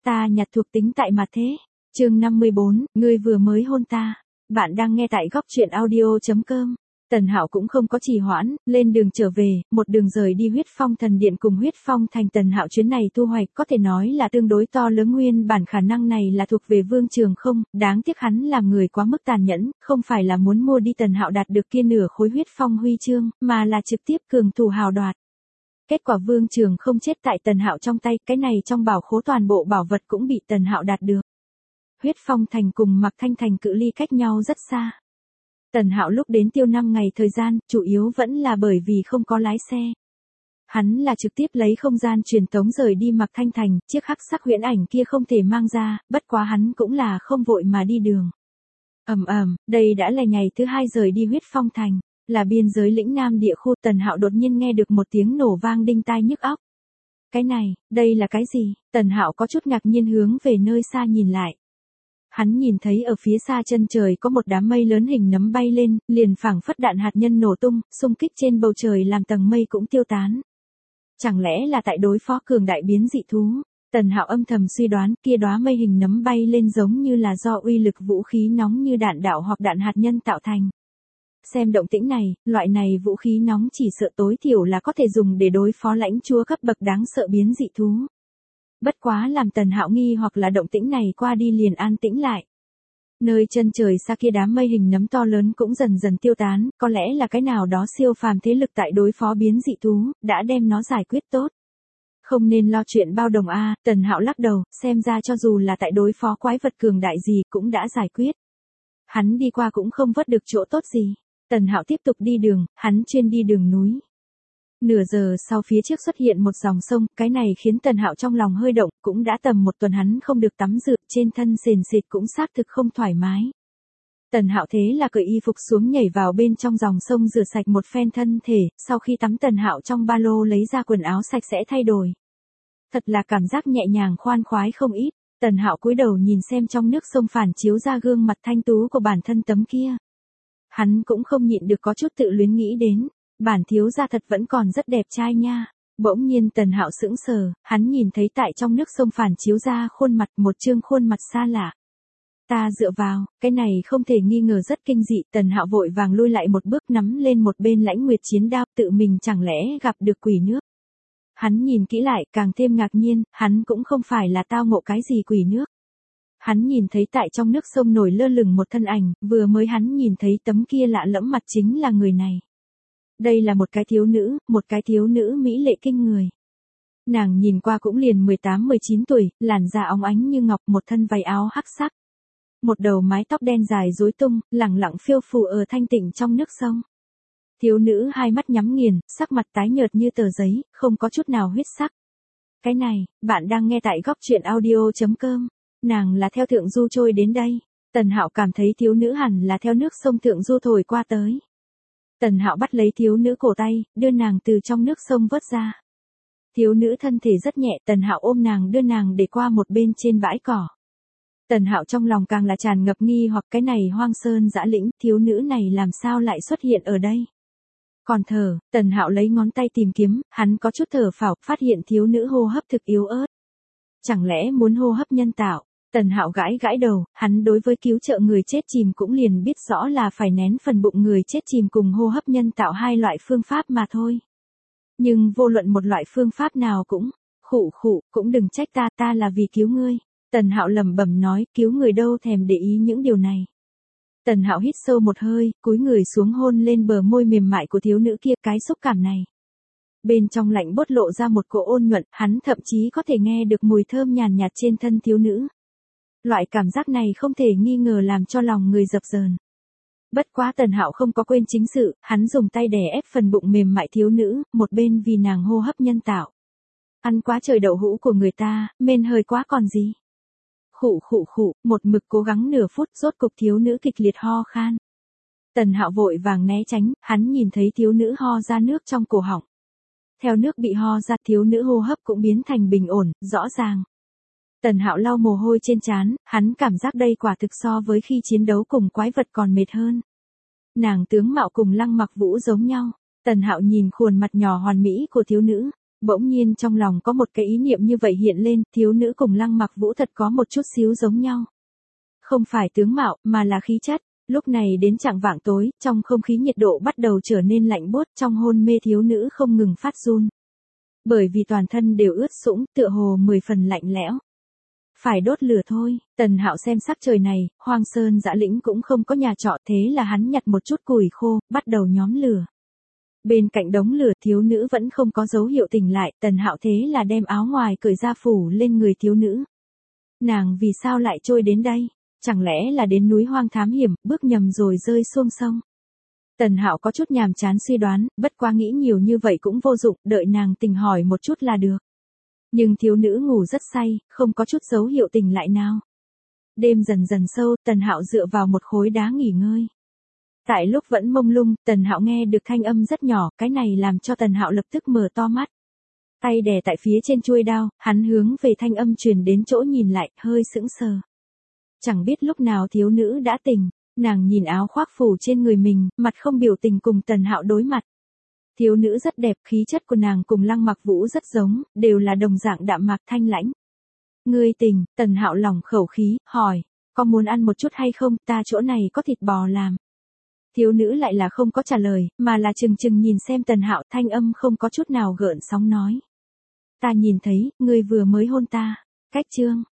Ta nhặt thuộc tính tại mặt thế. Chương 54, ngươi vừa mới hôn ta. Bạn đang nghe tại góc truyện audio.com. Tần Hạo cũng không có trì hoãn, lên đường trở về, một đường rời đi Huyết Phong Thần Điện cùng Huyết Phong Thành. Tần Hạo chuyến này thu hoạch có thể nói là tương đối to lớn, nguyên bản khả năng này là thuộc về Vương Trường Không, đáng tiếc hắn làm người quá mức tàn nhẫn, không phải là muốn mua đi Tần Hạo đạt được kia nửa khối Huyết Phong huy chương, mà là trực tiếp cường thủ hào đoạt. Kết quả Vương Trường Không chết tại Tần Hạo trong tay, cái này trong bảo khố toàn bộ bảo vật cũng bị Tần Hạo đạt được. Huyết Phong Thành cùng Mạc Thanh Thành cự ly cách nhau rất xa. Tần Hạo lúc đến tiêu 5 ngày thời gian, chủ yếu vẫn là bởi vì không có lái xe. Hắn là trực tiếp lấy không gian truyền tống rời đi Mạc Thanh Thành, chiếc hắc sắc huyễn ảnh kia không thể mang ra, bất quá hắn cũng là không vội mà đi đường. Đây đã là ngày thứ 2 rời đi Huyết Phong Thành, là biên giới lĩnh Nam địa khu. Tần Hạo đột nhiên nghe được một tiếng nổ vang đinh tai nhức óc. Cái này, đây là cái gì? Tần Hạo có chút ngạc nhiên hướng về nơi xa nhìn lại. Hắn nhìn thấy ở phía xa chân trời có một đám mây lớn hình nấm bay lên, liền phảng phất đạn hạt nhân nổ tung, xung kích trên bầu trời làm tầng mây cũng tiêu tán. Chẳng lẽ là tại đối phó cường đại biến dị thú? Tần Hạo âm thầm suy đoán, kia đóa mây hình nấm bay lên giống như là do uy lực vũ khí nóng như đạn đạo hoặc đạn hạt nhân tạo thành. Xem động tĩnh này, loại này vũ khí nóng chỉ sợ tối thiểu là có thể dùng để đối phó lãnh chúa cấp bậc đáng sợ biến dị thú. Bất quá làm Tần Hạo nghi hoặc là động tĩnh này qua đi liền an tĩnh lại. Nơi chân trời xa kia đám mây hình nấm to lớn cũng dần dần tiêu tán, có lẽ là cái nào đó siêu phàm thế lực tại đối phó biến dị thú, đã đem nó giải quyết tốt. Không nên lo chuyện bao đồng a. Tần Hạo lắc đầu, xem ra cho dù là tại đối phó quái vật cường đại gì cũng đã giải quyết. Hắn đi qua cũng không vớt được chỗ tốt gì. Tần Hạo tiếp tục đi đường, hắn chuyên đi đường núi. Nửa giờ sau phía trước xuất hiện một dòng sông, cái này khiến Tần Hạo trong lòng hơi động, cũng đã tầm một tuần hắn không được tắm rửa, trên thân sền sệt cũng xác thực không thoải mái. Tần Hạo thế là cởi y phục xuống nhảy vào bên trong dòng sông rửa sạch một phen thân thể, sau khi tắm Tần Hạo trong ba lô lấy ra quần áo sạch sẽ thay đổi. Thật là cảm giác nhẹ nhàng khoan khoái không ít. Tần Hạo cúi đầu nhìn xem trong nước sông phản chiếu ra gương mặt thanh tú của bản thân tấm kia. Hắn cũng không nhịn được có chút tự luyến nghĩ đến, bản thiếu gia thật vẫn còn rất đẹp trai nha. Bỗng nhiên Tần Hạo sững sờ, hắn nhìn thấy tại trong nước sông phản chiếu ra khuôn mặt, một trương khuôn mặt xa lạ. Ta dựa vào, cái này không thể nghi ngờ rất kinh dị. Tần Hạo vội vàng lui lại một bước, nắm lên một bên Lãnh Nguyệt chiến đao, tự mình chẳng lẽ gặp được quỷ nước. Hắn nhìn kỹ lại càng thêm ngạc nhiên, hắn cũng không phải là tao ngộ cái gì quỷ nước. Hắn nhìn thấy tại trong nước sông nổi lơ lửng một thân ảnh, vừa mới hắn nhìn thấy tấm kia lạ lẫm mặt chính là người này. Đây là một cái thiếu nữ mỹ lệ kinh người. Nàng nhìn qua cũng liền 18-19 tuổi, làn da óng ánh như ngọc, một thân váy áo hắc sắc. Một đầu mái tóc đen dài rối tung, lẳng lặng phiêu phù ở thanh tịnh trong nước sông. Thiếu nữ hai mắt nhắm nghiền, sắc mặt tái nhợt như tờ giấy, không có chút nào huyết sắc. Cái này, bạn đang nghe tại góc truyện audio.com. Nàng là theo thượng du trôi đến đây. Tần Hạo cảm thấy thiếu nữ hẳn là theo nước sông thượng du thổi qua tới. Tần Hạo bắt lấy thiếu nữ cổ tay, đưa nàng từ trong nước sông vớt ra. Thiếu nữ thân thể rất nhẹ, Tần Hạo ôm nàng đưa nàng để qua một bên trên bãi cỏ. Tần Hạo trong lòng càng là tràn ngập nghi hoặc, cái này hoang sơn dã lĩnh, thiếu nữ này làm sao lại xuất hiện ở đây. Còn thở, Tần Hạo lấy ngón tay tìm kiếm, hắn có chút thở phào, phát hiện thiếu nữ hô hấp thực yếu ớt. Chẳng lẽ muốn hô hấp nhân tạo? Tần Hạo gãi gãi đầu, hắn đối với cứu trợ người chết chìm cũng liền biết rõ là phải nén phần bụng người chết chìm cùng hô hấp nhân tạo hai loại phương pháp mà thôi. Nhưng vô luận một loại phương pháp nào cũng, cũng đừng trách ta là vì cứu ngươi. Tần Hạo lẩm bẩm nói, cứu người đâu thèm để ý những điều này. Tần Hạo hít sâu một hơi, cúi người xuống hôn lên bờ môi mềm mại của thiếu nữ kia, cái xúc cảm này. Bên trong lạnh bốt lộ ra một cỗ ôn nhuận, hắn thậm chí có thể nghe được mùi thơm nhàn nhạt trên thân thiếu nữ. Loại cảm giác này không thể nghi ngờ làm cho lòng người dập dờn. Bất quá Tần Hạo không có quên chính sự, hắn dùng tay đè ép phần bụng mềm mại thiếu nữ, một bên vì nàng hô hấp nhân tạo. Ăn quá trời đậu hũ của người ta, mên hơi quá còn gì. Một mực cố gắng nửa phút, rốt cục thiếu nữ kịch liệt ho khan. Tần Hạo vội vàng né tránh, hắn nhìn thấy thiếu nữ ho ra nước trong cổ họng. Theo nước bị ho ra, thiếu nữ hô hấp cũng biến thành bình ổn, rõ ràng. Tần Hạo lau mồ hôi trên trán, hắn cảm giác đây quả thực so với khi chiến đấu cùng quái vật còn mệt hơn. Nàng tướng mạo cùng Lăng Mặc Vũ giống nhau. Tần Hạo nhìn khuôn mặt nhỏ hoàn mỹ của thiếu nữ, Bỗng nhiên trong lòng có một cái ý niệm như vậy hiện lên, thiếu nữ cùng Lăng Mặc Vũ thật có một chút xíu giống nhau. Không phải tướng mạo, mà là khí chất. Lúc này đến chạng vạng tối, trong không khí nhiệt độ bắt đầu trở nên lạnh buốt, trong hôn mê thiếu nữ không ngừng phát run. Bởi vì toàn thân đều ướt sũng, tựa hồ 10 phần lạnh lẽo. Phải đốt lửa thôi, Tần Hạo xem sắc trời này, Hoang Sơn Dã Lĩnh cũng không có nhà trọ, thế là hắn nhặt một chút củi khô, bắt đầu nhóm lửa. Bên cạnh đống lửa thiếu nữ vẫn không có dấu hiệu tỉnh lại, Tần Hạo thế là đem áo ngoài cởi ra phủ lên người thiếu nữ. Nàng vì sao lại trôi đến đây? Chẳng lẽ là đến núi hoang thám hiểm, bước nhầm rồi rơi xuống sông? Tần Hạo có chút nhàm chán suy đoán, bất quá nghĩ nhiều như vậy cũng vô dụng, đợi nàng tỉnh hỏi một chút là được. Nhưng thiếu nữ ngủ rất say, không có chút dấu hiệu tỉnh lại nào. Đêm dần dần sâu, Tần Hạo dựa vào một khối đá nghỉ ngơi. Tại lúc vẫn mông lung, Tần Hạo nghe được thanh âm rất nhỏ, cái này làm cho Tần Hạo lập tức mở to mắt. Tay đè tại phía trên chuôi đao, hắn hướng về thanh âm truyền đến chỗ nhìn lại, hơi sững sờ. Chẳng biết lúc nào thiếu nữ đã tỉnh, nàng nhìn áo khoác phủ trên người mình, mặt không biểu tình cùng Tần Hạo đối mặt. Thiếu nữ rất đẹp, khí chất của nàng cùng Lăng Mặc Vũ rất giống, đều là đồng dạng đạm mạc thanh lãnh. Ngươi tỉnh, Tần Hạo lỏng khẩu khí, hỏi, có muốn ăn một chút hay không, ta chỗ này có thịt bò làm. Thiếu nữ lại là không có trả lời, mà là chừng chừng nhìn xem Tần Hạo, thanh âm không có chút nào gợn sóng nói. Ta nhìn thấy, ngươi vừa mới hôn ta. Cách chương